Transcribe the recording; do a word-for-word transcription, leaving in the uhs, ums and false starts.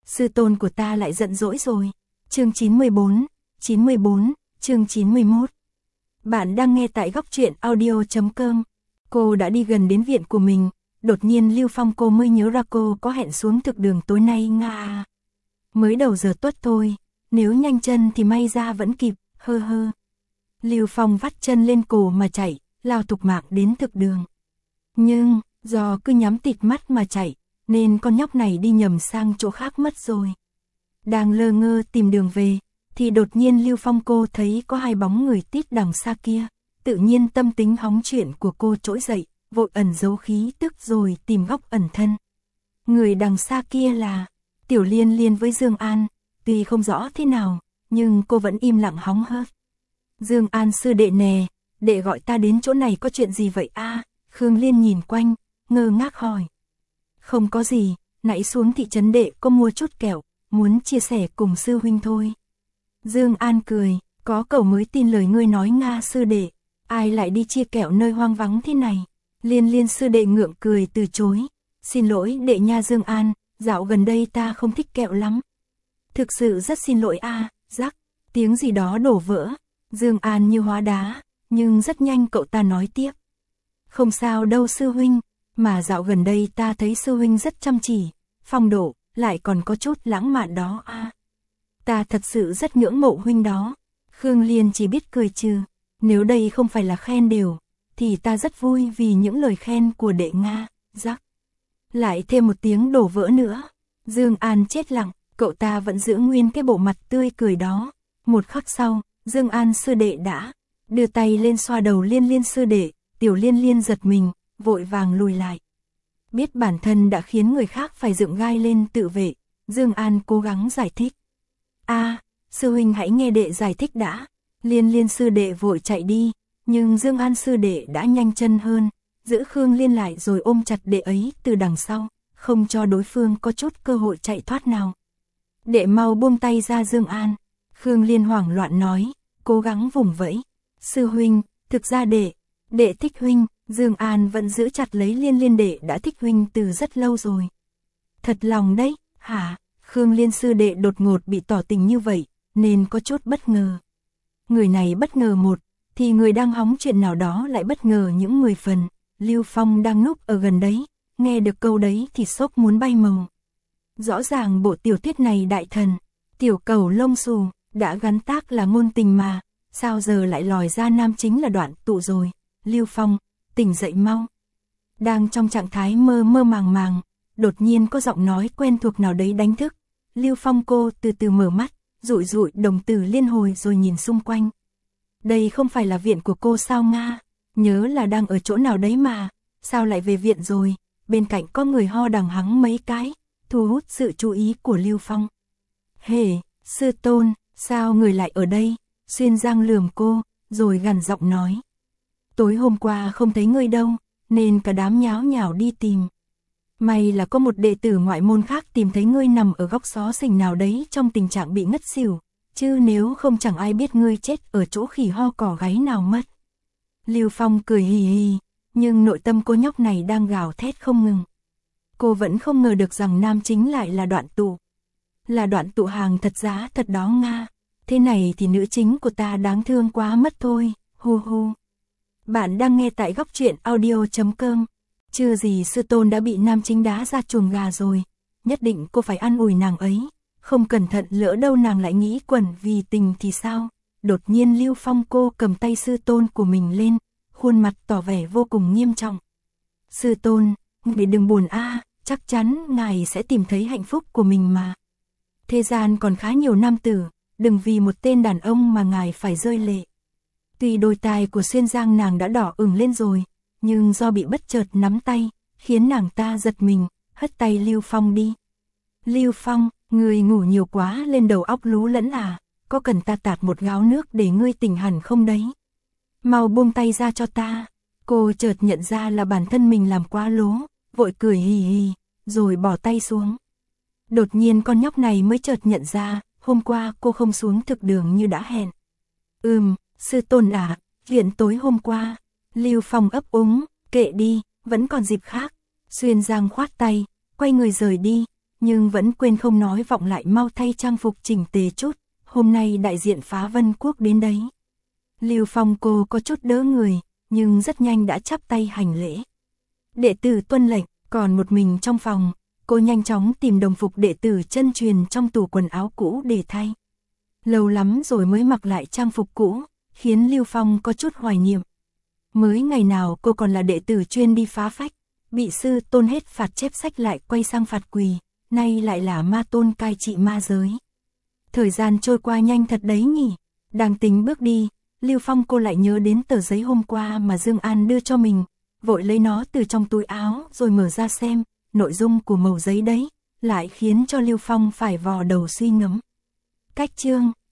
sư tôn của ta lại giận dỗi rồi. Chương chín mươi bốn, chín mươi bốn, chương chín mươi mốt. Bạn đang nghe tại góc truyện audio chấm com. Cô đã đi gần đến viện của mình, đột nhiên Lưu Phong cô mới nhớ ra cô có hẹn xuống thực đường tối nay nga. Mới đầu giờ tuất thôi, nếu nhanh chân thì may ra vẫn kịp, hơ hơ. Lưu Phong vắt chân lên cổ mà chạy, lao thục mạng đến thực đường. Nhưng, do cứ nhắm tịt mắt mà chạy, nên con nhóc này đi nhầm sang chỗ khác mất rồi. Đang lơ ngơ tìm đường về, thì đột nhiên Lưu Phong cô thấy có hai bóng người tít đằng xa kia. Tự nhiên tâm tính hóng chuyện của cô trỗi dậy, vội ẩn giấu khí tức rồi tìm góc ẩn thân. Người đằng xa kia là Tiểu Liên Liên với Dương An, tuy không rõ thế nào, nhưng cô vẫn im lặng hóng hớt. Dương An sư đệ nè, đệ gọi ta đến chỗ này có chuyện gì vậy a? À, Khương Liên nhìn quanh, ngơ ngác hỏi. Không có gì, nãy xuống thị trấn đệ có mua chút kẹo, muốn chia sẻ cùng sư huynh thôi. Dương An cười, có cậu mới tin lời ngươi nói nga sư đệ, ai lại đi chia kẹo nơi hoang vắng thế này. Liên Liên sư đệ ngượng cười từ chối, xin lỗi đệ nha Dương An, dạo gần đây ta không thích kẹo lắm. Thực sự rất xin lỗi a. À, rắc, tiếng gì đó đổ vỡ. Dương An như hóa đá, nhưng rất nhanh cậu ta nói tiếp. Không sao đâu sư huynh, mà dạo gần đây ta thấy sư huynh rất chăm chỉ, phong độ, lại còn có chút lãng mạn đó a. À, ta thật sự rất ngưỡng mộ huynh đó. Khương Liên chỉ biết cười trừ, nếu đây không phải là khen đều, thì ta rất vui vì những lời khen của đệ nga, rắc. Lại thêm một tiếng đổ vỡ nữa. Dương An chết lặng, cậu ta vẫn giữ nguyên cái bộ mặt tươi cười đó. Một khắc sau, Dương An sư đệ đã đưa tay lên xoa đầu Liên Liên sư đệ, Tiểu Liên Liên giật mình, vội vàng lùi lại. Biết bản thân đã khiến người khác phải dựng gai lên tự vệ, Dương An cố gắng giải thích. A, à, sư huynh hãy nghe đệ giải thích đã. Liên Liên sư đệ vội chạy đi, nhưng Dương An sư đệ đã nhanh chân hơn, giữ Khương Liên lại rồi ôm chặt đệ ấy từ đằng sau, không cho đối phương có chút cơ hội chạy thoát nào. Đệ mau buông tay ra Dương An. Khương Liên hoảng loạn nói, cố gắng vùng vẫy. Sư huynh, thực ra đệ, đệ thích huynh. Dương An vẫn giữ chặt lấy Liên Liên đệ đã thích huynh từ rất lâu rồi. Thật lòng đấy, hả? Khương Liên sư đệ đột ngột bị tỏ tình như vậy, nên có chút bất ngờ. Người này bất ngờ một, thì người đang hóng chuyện nào đó lại bất ngờ những mười phần. Lưu Phong đang núp ở gần đấy, nghe được câu đấy thì sốc muốn bay màu. Rõ ràng bộ tiểu thuyết này đại thần, tiểu cầu lông xù, đã gắn tác là ngôn tình mà, sao giờ lại lòi ra nam chính là Đoạn Tụ rồi. Lưu Phong, tỉnh dậy mau. Đang trong trạng thái mơ mơ màng màng, đột nhiên có giọng nói quen thuộc nào đấy đánh thức. Lưu Phong cô từ từ mở mắt, dụi dụi đồng tử liên hồi rồi nhìn xung quanh. Đây không phải là viện của cô sao nga? Nhớ là đang ở chỗ nào đấy mà, sao lại về viện rồi? Bên cạnh có người ho đằng hắng mấy cái, thu hút sự chú ý của Lưu Phong. Hề, sư tôn, sao người lại ở đây? Xuyên Giang lườm cô, rồi gằn giọng nói. Tối hôm qua không thấy ngươi đâu, nên cả đám nháo nhào đi tìm. May là có một đệ tử ngoại môn khác tìm thấy ngươi nằm ở góc xó xỉnh nào đấy trong tình trạng bị ngất xỉu, chứ nếu không chẳng ai biết ngươi chết ở chỗ khỉ ho cỏ gáy nào mất. Lưu Phong cười hì hì, nhưng nội tâm cô nhóc này đang gào thét không ngừng. Cô vẫn không ngờ được rằng nam chính lại là Đoạn Tụ. Là Đoạn Tụ hàng thật giá thật đó nga. Thế này thì nữ chính của ta đáng thương quá mất thôi, hu hu. Bạn đang nghe tại góc truyện audio chấm com. Chưa gì sư tôn đã bị nam chính đá ra chuồng gà rồi. Nhất định cô phải an ủi nàng ấy. Không cẩn thận lỡ đâu nàng lại nghĩ quẩn vì tình thì sao. Đột nhiên Lưu Phong cô cầm tay sư tôn của mình lên, khuôn mặt tỏ vẻ vô cùng nghiêm trọng. Sư tôn, ngài đừng buồn a, à, chắc chắn ngài sẽ tìm thấy hạnh phúc của mình mà. Thế gian còn khá nhiều nam tử, đừng vì một tên đàn ông mà ngài phải rơi lệ. Tuy đôi tai của Xuyên Giang nàng đã đỏ ửng lên rồi, nhưng do bị bất chợt nắm tay, khiến nàng ta giật mình, hất tay Lưu Phong đi. Lưu Phong, người ngủ nhiều quá lên đầu óc lú lẫn à, có cần ta tạt một gáo nước để ngươi tỉnh hẳn không đấy? Mau buông tay ra cho ta. Cô chợt nhận ra là bản thân mình làm quá lố, vội cười hì hì, rồi bỏ tay xuống. Đột nhiên con nhóc này mới chợt nhận ra, hôm qua cô không xuống thực đường như đã hẹn. Ừm, sư tôn à, viện tối hôm qua. Lưu Phong ấp úng, kệ đi, vẫn còn dịp khác. Xuyên Giang khoát tay, quay người rời đi. nhưng vẫn quên không nói vọng lại mau thay trang phục chỉnh tề chút, hôm nay đại diện Phá Vân Quốc đến đấy. Lưu Phong cô có chút đỡ người, nhưng rất nhanh đã chắp tay hành lễ. Đệ tử tuân lệnh, còn một mình trong phòng, cô nhanh chóng tìm đồng phục đệ tử chân truyền trong tủ quần áo cũ để thay. Lâu lắm rồi mới mặc lại trang phục cũ, khiến Lưu Phong có chút hoài niệm. Mới ngày nào cô còn là đệ tử chuyên đi phá phách, bị sư tôn hết phạt chép sách lại quay sang phạt quỳ, nay lại là ma tôn cai trị ma giới. Thời gian trôi qua nhanh thật đấy nhỉ. Đang tính bước đi, Lưu Phong cô lại nhớ đến tờ giấy hôm qua mà Dương An đưa cho mình, vội lấy nó từ trong túi áo rồi mở ra xem, nội dung của mẩu giấy đấy, lại khiến cho Lưu Phong phải vò đầu suy ngẫm. Cách chương